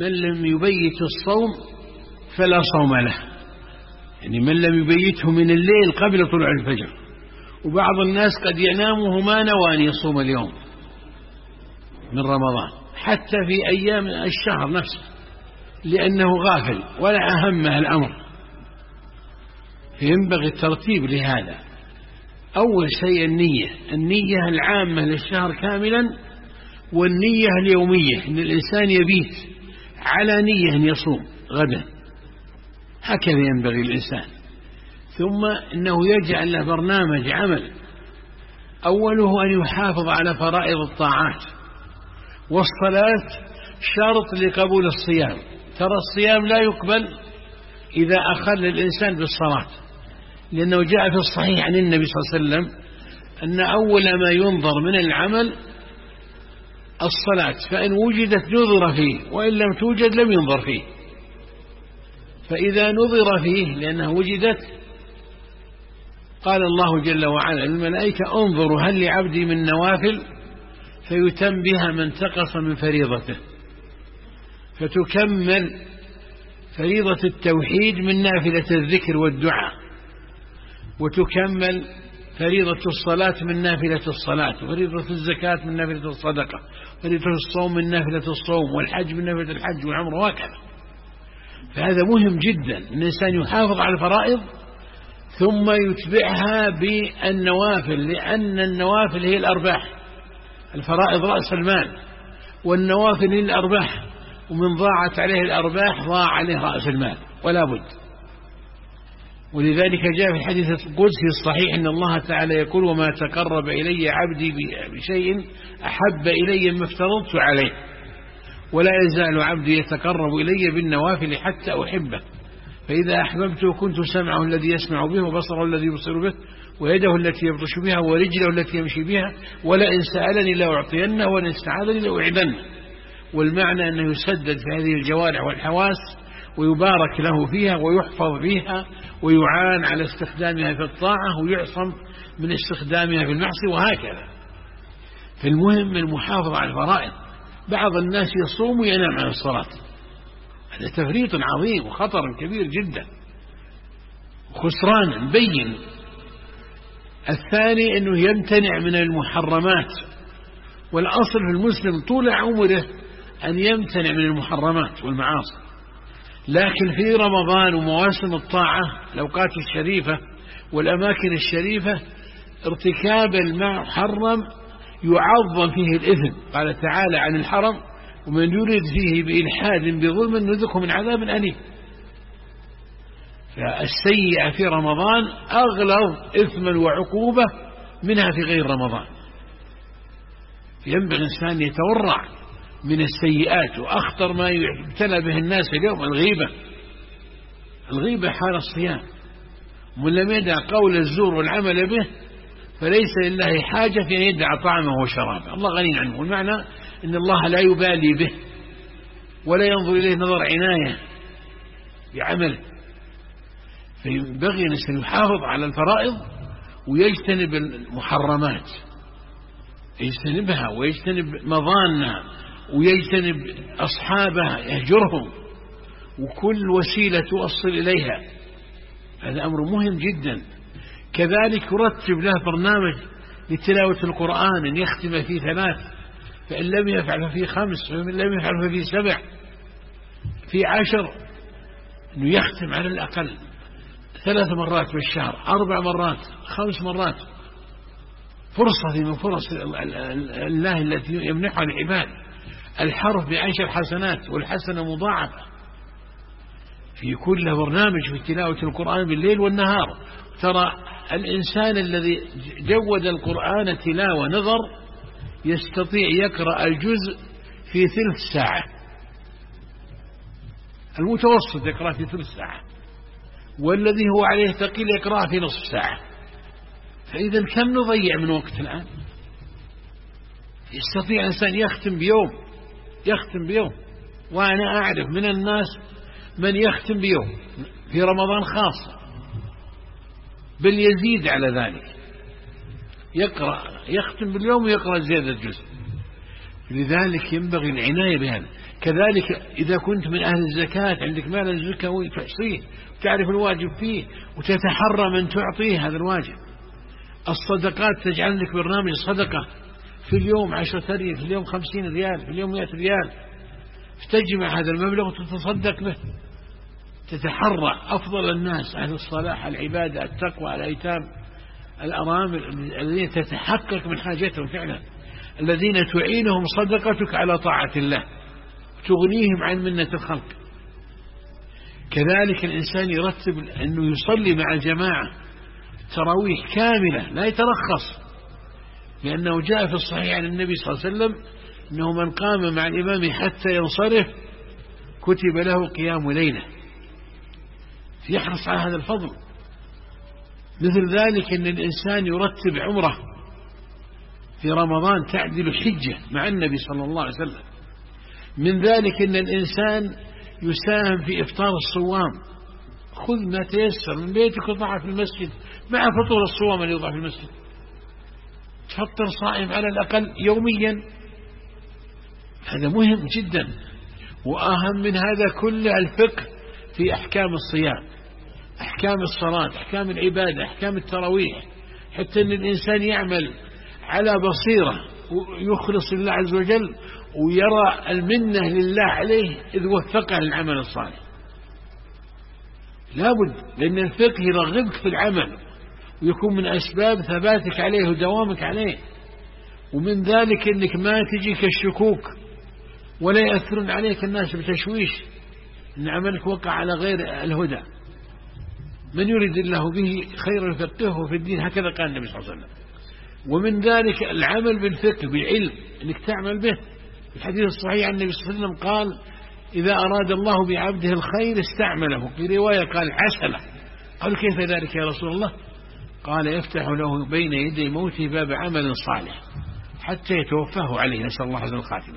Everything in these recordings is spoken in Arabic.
من لم يبيت الصوم فلا صوم له، يعني من لم يبيته من الليل قبل طلوع الفجر. وبعض الناس قد ينام وما نوى أن يصوم اليوم من رمضان حتى في أيام الشهر نفسه لأنه غافل ولا أهمه الأمر. فينبغي الترتيب لهذا. أول شيء النية العامة للشهر كاملا، والنية اليومية إن الإنسان يبيت على نية أن يصوم غدا، هكذا ينبغي الإنسان. ثم إنه يجعل له برنامج عمل، أوله أن يحافظ على فرائض الطاعات، والصلاة شرط لقبول الصيام. ترى الصيام لا يقبل إذا أخل الإنسان بالصلاة، لأنه جاء في الصحيح عن النبي صلى الله عليه وسلم أن أول ما ينظر من العمل الصلاة، فإن وجدت نظر فيه، وإن لم توجد لم ينظر فيه. فإذا نظر فيه لأنها وجدت قال الله جل وعلا للملائكة انظروا هل لعبدي من نوافل فيتم بها من انتقص من فريضته، فتكمل فريضة التوحيد من نافلة الذكر والدعاء، وتكمل فريضة الصلاة من نافلة الصلاة، وفريضة الزكاة من نافلة الصدقة، فريضة الصوم من نافلة الصوم، والحج من نافلة الحج، والعمر، وهكذا. فهذا مهم جدا أن الإنسان يحافظ على الفرائض ثم يتبعها بالنوافل، لأن النوافل هي الأرباح. الفرائض رأس المال، والنوافل هي الأرباح، ومن ضاعت عليه الأرباح ضاع عليه رأس المال ولا بد. ولذلك جاء في الحديث القدسي الصحيح إن الله تعالى يقول وما تقرب إلي عبدي بشيء أحب إلي مما افترضت عليه، ولا يزال عبدي يتقرب إلي بالنوافل حتى أحبه، فإذا أحببته كنت سمعه الذي يسمع به، وبصره الذي يبصر به، ويده التي يبطش بها، ورجله التي يمشي بها، ولئن سألني لأعطينه، ولئن استعاذني لأعيذنه. والمعنى أنه يسدد في هذه الجوارح والحواس ويبارك له فيها ويحفظ فيها ويعان على استخدامها في الطاعة ويعصم من استخدامها في المعصية، وهكذا. فالمهم المحافظة على الفرائض. بعض الناس يصوم وينام عن الصلاة، هذا تفريط عظيم وخطر كبير جدا وخسران مبين. الثاني أنه يمتنع من المحرمات، والأصل في المسلم طول عمره أن يمتنع من المحرمات والمعاصي، لكن في رمضان ومواسم الطاعة الأوقات الشريفة والأماكن الشريفة ارتكاب المحرم يعظم فيه الإثم. قال تعالى عن الحرم ومن يريد فيه بإلحاد بظلم نذقه من عذاب أليم. فالسيئة في رمضان أغلظ إثما وعقوبة منها في غير رمضان. ينبغي الإنسان يتورع من السيئات، وأخطر ما يبتلى به الناس اليوم الغيبة حال الصيام. ومن لم يدع قول الزور والعمل به فليس لله حاجة في أن يدع طعامه وشرابه، الله غني عنه. والمعنى إن الله لا يبالي به ولا ينظر إليه نظر عناية بعمله. فينبغي أن يحافظ على الفرائض ويجتنب المحرمات، يجتنبها ويجتنب مظانها ويجتنب أصحابها يهجرهم، وكل وسيلة توصل إليها. هذا أمر مهم جدا. كذلك يرتب له برنامج لتلاوة القرآن أن يختم فيه 3، فإن لم يفعل ففيه 5، فإن لم يفعل ففيه 7، في 10، أنه يختم على الأقل 3 مرات بالشهر، 4 مرات، 5 مرات. فرصة من فرص الله التي يمنحها العباد. الحرف ب10 حسنات، والحسنة مضاعفة. في كل برنامج في تلاوة القرآن بالليل والنهار. ترى الإنسان الذي جود القرآن تلاوة نظر يستطيع يقرأ الجزء في 3 ساعة، المتوسط يقرأ في 3 ساعة، والذي هو عليه ثقيل يقرأ في نصف ساعة. فإذا كم نضيع من وقت الآن؟ يستطيع إنسان يختم بيوم. وأنا أعرف من الناس من يختم بيوم في رمضان خاصة، بل يزيد على ذلك، يختم باليوم ويقرأ زيادة جزء. لذلك ينبغي العناية بهذا. كذلك إذا كنت من أهل الزكاة عندك مال الزكوي تحصيه وتعرف الواجب فيه وتتحرى من تعطيه هذا الواجب. الصدقات تجعل لك برنامج صدقة في اليوم 10 ريال، في اليوم 50 ريال، في اليوم 100 ريال، فتجمع هذا المبلغ وتتصدق به. تتحرى أفضل الناس أهل الصلاح، العبادة، التقوى، الأيتام، الأرامل الذين تتحقق من حاجتهم فعلا، الذين تعينهم صدقتك على طاعة الله تغنيهم عن منة الخلق. كذلك الإنسان يرتب أنه يصلي مع الجماعة تراويح كاملة لا يترخص، لأنه جاء في الصحيح عن النبي صلى الله عليه وسلم أنه من قام مع الإمام حتى ينصرف كتب له قيام ليلة، يحرص على هذا الفضل. مثل ذلك أن الإنسان يرتب عمره في رمضان تعدل حجة مع النبي صلى الله عليه وسلم. من ذلك أن الإنسان يساهم في إفطار الصوام، خذ ما تيسر من بيتك وضعه في المسجد مع فطور الصوام اللي يوضع في المسجد، تفطر صائم على الأقل يوميا. هذا مهم جدا. وأهم من هذا كله الفقه في أحكام الصيام، أحكام الصلاة، أحكام العبادة، أحكام التراويح، حتى أن الإنسان يعمل على بصيرة ويخلص لله عز وجل ويرى المنة لله عليه إذ وفقه للعمل الصالح. لابد، لأن الفقه يرغبك في العمل ويكون من أسباب ثباتك عليه ودوامك عليه. ومن ذلك أنك ما تجيك الشكوك ولا يأثرون عليك الناس بتشويش أن عملك وقع على غير الهدى. من يريد الله به خير يفقهه في الدين، هكذا قال النبي صلى الله عليه وسلم. ومن ذلك العمل بالفقه بالعلم، أنك تعمل به. في الحديث الصحيح عن النبي صلى الله عليه وسلم قال: إذا أراد الله بعبده الخير استعمله. في رواية قال عسله. قالوا: كيف ذلك يا رسول الله؟ قال: يفتح له بين يدي موته باب عمل صالح حتى يتوفاه عليه، نسأل الله حسن الخاتمة.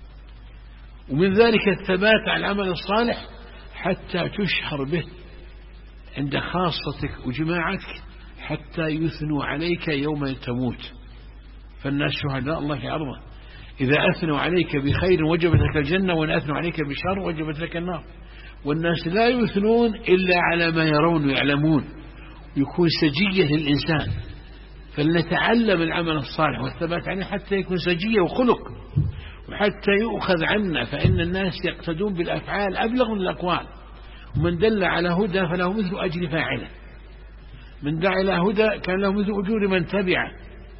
ومن ذلك الثبات على العمل الصالح حتى تشهر به عند خاصتك وجماعتك، حتى يثنوا عليك يوم تموت، فالناس شهداء الله في عرضه. إذا أثنوا عليك بخير وجبت لك الجنة، وإن أثنوا عليك بشر وجبت لك النار. والناس لا يثنون إلا على ما يرون ويعلمون، يكون سجية للإنسان. فلنتعلم العمل الصالح والثبات عليه حتى يكون سجية وخلق، وحتى يؤخذ عنا، فإن الناس يقتدون بالأفعال أبلغ من الأقوال. ومن دل على هدى فله مثل أجر فاعله، من دعا إلى هدى كان له مثل أجور من تبعه.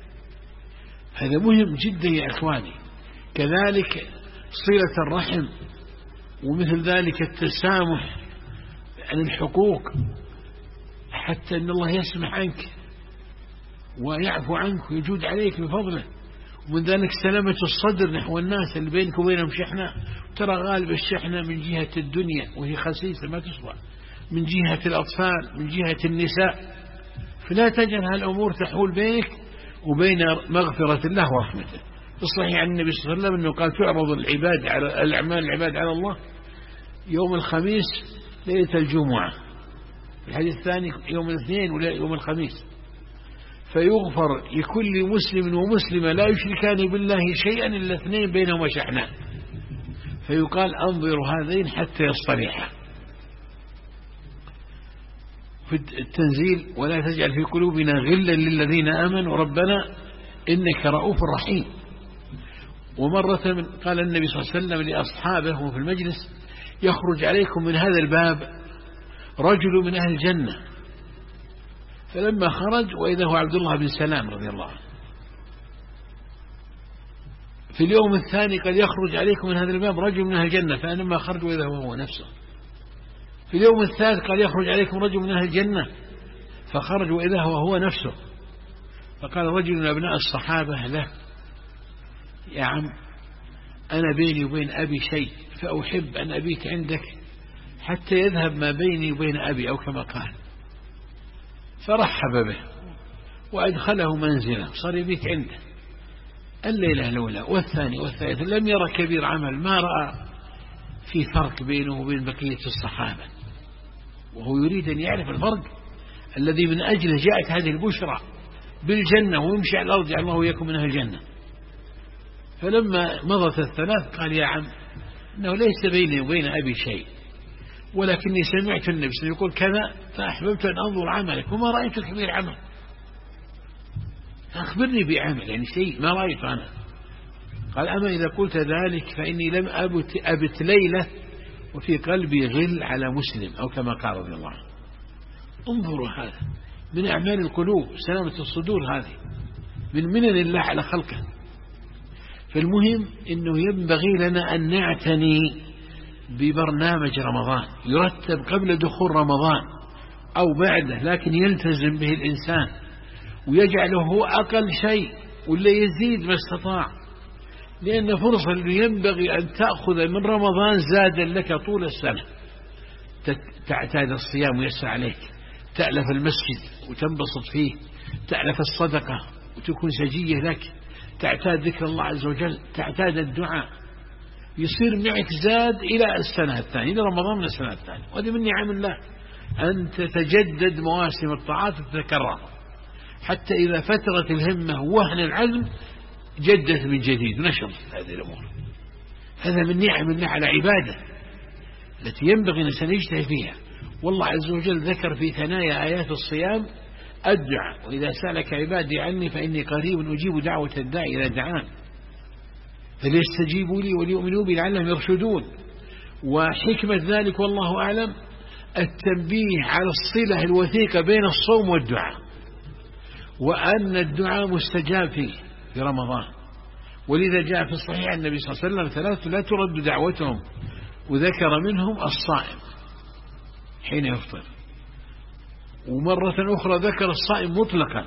هذا مهم جدا يا إخواني. كذلك صلة الرحم، ومثل ذلك التسامح عن الحقوق، حتى أن الله يسمح عنك ويعفو عنك ويجود عليك بفضله. ومن ذلك سلامة الصدر نحو الناس اللي بينك وبينهم شحنة. ترى غالب الشحنة من جهة الدنيا وهي خسيسة ما تسوى، من جهة الأطفال، من جهة النساء. فلا تجعل هالأمور تحول بينك وبين مغفرة الله ورحمته. الصحيح عن النبي صلى الله عليه وسلم أنه قال: تعرض العباد على الأعمال العباد على الله يوم الخميس ليلة الجمعة، الحديث الثاني يوم الاثنين ولا يوم الخميس، فيغفر لكل مسلم ومسلمة لا يشركان بالله شيئا إلا اثنين بينهما شحنان، فيقال: أنظر هذين حتى يصطلحا. في التنزيل: ولا تجعل في قلوبنا غلا للذين آمنوا ربنا إنك رؤوف رحيم. ومرة قال النبي صلى الله عليه وسلم لأصحابه في المجلس: يخرج عليكم من هذا الباب رجل من أهل الجنة. فلما خرج وإذا هو عبد الله بن سلام رضي الله عنه. في اليوم الثاني قال: يخرج عليكم من هذا الباب رجل من أهل الجنة. فلما خرج وإذا هو نفسه. في اليوم الثالث قال: يخرج عليكم رجل من أهل الجنة. فخرج وإذا هو نفسه. فقال رجل من أبناء الصحابة له: يا عم، أنا بيني وبين أبي شيء، فأحب أن أبيت عندك حتى يذهب ما بيني وبين أبي، أو كما قال. فرحب به وأدخله منزله، صار يبيت عنده الليلة الأولى والثانية والثالثة. لم يرى كبير عمل، ما رأى في فرق بينه وبين بقية الصحابة، وهو يريد أن يعرف الفرق الذي من أجله جاءت هذه البشرى بالجنة، ويمشي على الأرض: الله ويكون من أهل الجنة. فلما مضت الثلاث قال يا عم إنه ليس بيني وبين أبي شيء، ولكني سمعت النبي صلى الله عليه وسلم يقول كذا فأحببت أن أنظر عملك وما رأيت كبير عمل، أخبرني بعمل يعني شيء ما رأيت أنا. قال أما إذا قلت ذلك فإني لم أبت ليلة وفي قلبي غل على مسلم، أو كما قال رضي الله عنه. انظروا هذا من أعمال القلوب، سلامة الصدور، هذه من منن الله على خلقه. فالمهم أنه ينبغي لنا أن نعتني ببرنامج رمضان يرتب قبل دخول رمضان أو بعده، لكن يلتزم به الإنسان ويجعله هو أقل شيء ولا يزيد ما استطاع، لأن فرصة ينبغي أن تأخذ من رمضان زادا لك طول السنة. تعتاد الصيام ويسر عليك، تألف المسجد وتنبسط فيه، تألف الصدقة وتكون سجية لك، تعتاد ذكر الله عز وجل، تعتاد الدعاء، يصير معك زاد إلى السنة الثانية، إلى رمضان من السنة الثانية. وهذه من نعم الله أن تتجدد مواسم الطاعات وتتكرر، حتى إذا فترت الهمة وهن العزم جدت من جديد ونشرت هذه الأمور. هذا من نعم الله على عباده التي ينبغي أن سنجتهد فيها. والله عز وجل ذكر في ثنايا آيات الصيام الدعاء، وإذا سألك عبادي عني فإني قريب أجيب دعوة الداعي إذا دعان فليستجيبوا لي وليؤمنوا بي لعلهم يرشدون. وحكمة ذلك والله أعلم التنبيه على الصلة الوثيقة بين الصوم والدعاء، وأن الدعاء مستجاب فيه في رمضان. ولذا جاء في الصحيح النبي صلى الله عليه وسلم ثلاثة لا ترد دعوتهم، وذكر منهم الصائم حين يفطر، ومرة أخرى ذكر الصائم مطلقا،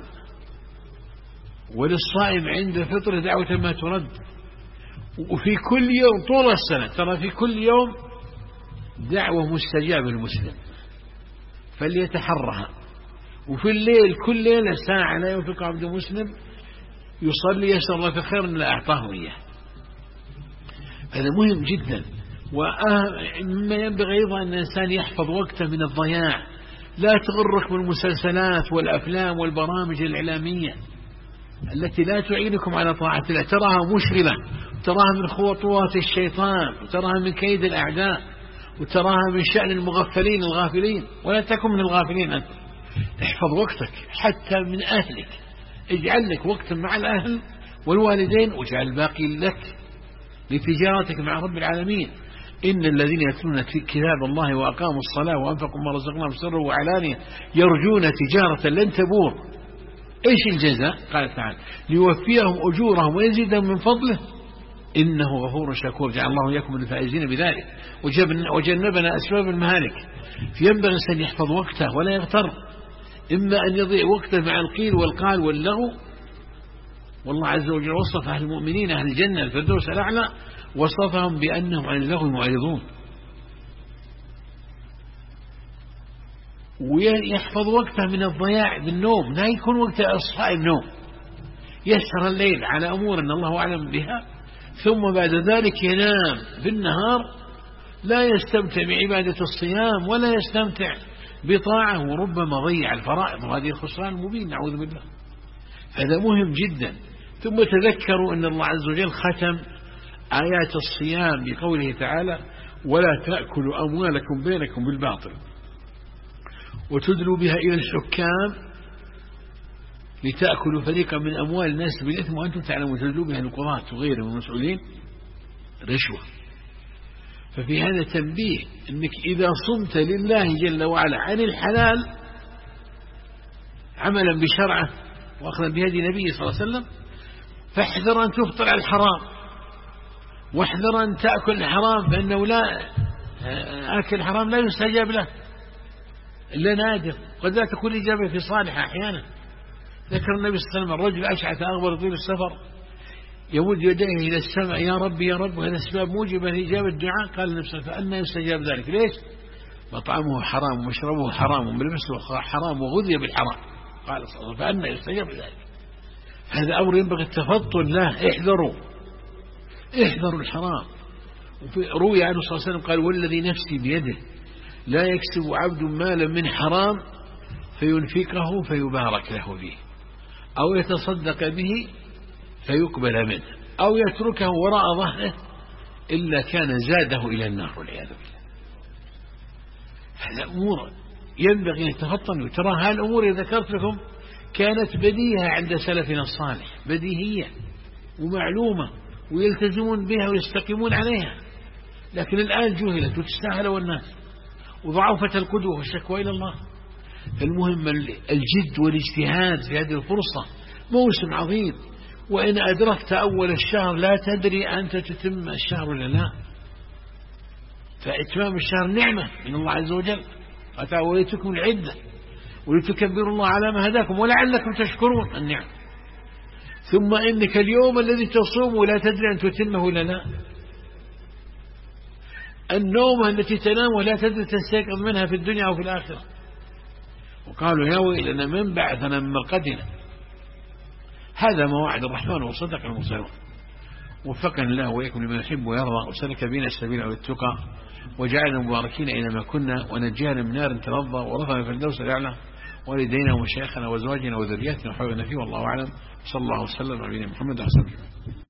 وللصائم عند فطر دعوة ما ترد. وفي كل يوم طول السنة ترى في كل يوم دعوة مستجابة للمسلم فليتحرها. وفي الليل كل ليلة ساعة لا ينفق عبد مسلم يصلي يسأل الله في خير لا أعطاه إياه. هذا مهم جدا. ومما ينبغي أيضا أن الإنسان يحفظ وقته من الضياع. لا تغرك بالمسلسلات والأفلام والبرامج الإعلامية التي لا تعينكم على طاعة الله، تراها مشغلة، تراها من خطوات الشيطان، وتراها من كيد الأعداء، وتراها من شأن المغفلين الغافلين. ولا تكن من الغافلين أنت. احفظ وقتك حتى من أهلك، اجعل لك وقتا مع الأهل والوالدين، واجعل الباقي لك لتجارتك مع رب العالمين. إن الذين يتلون كتاب الله وأقاموا الصلاة وأنفقوا ما رزقناهم سرا وعلانية يرجون تجارة لن تبور. إيش الجزاء؟ قال تعالى ليوفيهم أجورهم ويزيدهم من فضله إنه غفور شكور. جعل الله إياكم من الفائزين بذلك وجنبنا أسباب المهالك. فينبغي أن يحفظ وقته ولا يغتر، إما أن يضيع وقته مع القيل والقال واللغو. والله عز وجل وصف أهل المؤمنين أهل الجنة الفردوس الأعلى، وصفهم بأنهم عن اللغو معرضون. ويحفظ وقته من الضياع بالنوم، لا يكون وقت إصحاء النوم، يسهر الليل على أمور أن الله أعلم بها، ثم بعد ذلك ينام بالنهار لا يستمتع بعبادة الصيام ولا يستمتع بطاعة، وربما ضيع الفرائض، وهذه الخسران المبين نعوذ بالله. هذا مهم جدا. ثم تذكروا أن الله عز وجل ختم آيات الصيام بقوله تعالى ولا تأكلوا أموالكم بينكم بالباطل وتدلوا بها إلى الحكام لتأكلوا فريقا من أموال الناس بالإثم وأنتم تعلمون تدلوا بها القضاة وغيرهم المسؤولين رشوة. ففي هذا تنبيه أنك إذا صمت لله جل وعلا عن الحلال عملا بشرعه وأخذا بهدي نبيه صلى الله عليه وسلم فاحذر أن تفطر على الحرام، واحذر أن تأكل الحرام، فإنه لا أكل الحرام لا يستجاب له إلا نادر، قد لا تكون إجابة في صالحة أحيانا. ذكر النبي صلى الله عليه وسلم الرجل أشعث أغبر طويل السفر يمد يديه إلى السماء يا رب يا رب، وهذا أسباب موجبة لإجابة الدعاء. قال النبي صلى الله عليه وسلم فأنا يستجاب ذلك؟ ليش؟ مطعمه حرام ومشربه حرام وملبسه حرام وغذي بالحرام. قال صلى الله عليه وسلم فأنا يستجاب ذلك. هذا أمر ينبغي التفطن له. احذروا الحرام. روي عنه صلى الله عليه وسلم قال والذي نفسي بيده لا يكسب عبد مالا من حرام فينفقه فيبارك له فيه أو يتصدق به فيقبل منه أو يتركه وراء ظهره إلا كان زاده إلى النار والعياذ بالله. هذا أمور ينبغي أن يتفطن. وترى هالأمور إذا ذكرت لكم كانت بديهة عند سلفنا الصالح، بديهية ومعلومة ويلتزمون بها ويستقيمون عليها، لكن الآن جهلت وتستاهل الناس وضعفت القدوة والشكوى إلى الله. فالمهم الجد والاجتهاد في هذه الفرصة، موسم عظيم، وإن أدركت أول الشهر لا تدري أنت تتم الشهر ولا لا. فإتمام الشهر نعمة من الله عز وجل، وليتكم العدة ولتكبروا الله على ما هداكم ولعلكم تشكرون النعم. ثم إنك اليوم الذي تصوم لا تدري أن تتمه ولا لا. النوم التي تنام ولا تدري تستيقظ منها في الدنيا أو في الآخرة. وقالوا يا ويلنا من بعثنا من مرقدنا. هذا ما وعد الرحمن وصدق المرسلون. وفقنا الله وإياكم لما يحب ويرضى، وسلك بنا السبيل والتقى، وجعلنا مباركين أينما كنا، ونجينا من نار تلظى، ورفعنا في الدوس الأعلى، والدينا ومشايخنا وزواجنا وذرياتنا وحولنا فيه. والله أعلم. صلى الله وسلم على نبينا محمد وعلى آله وصحبه.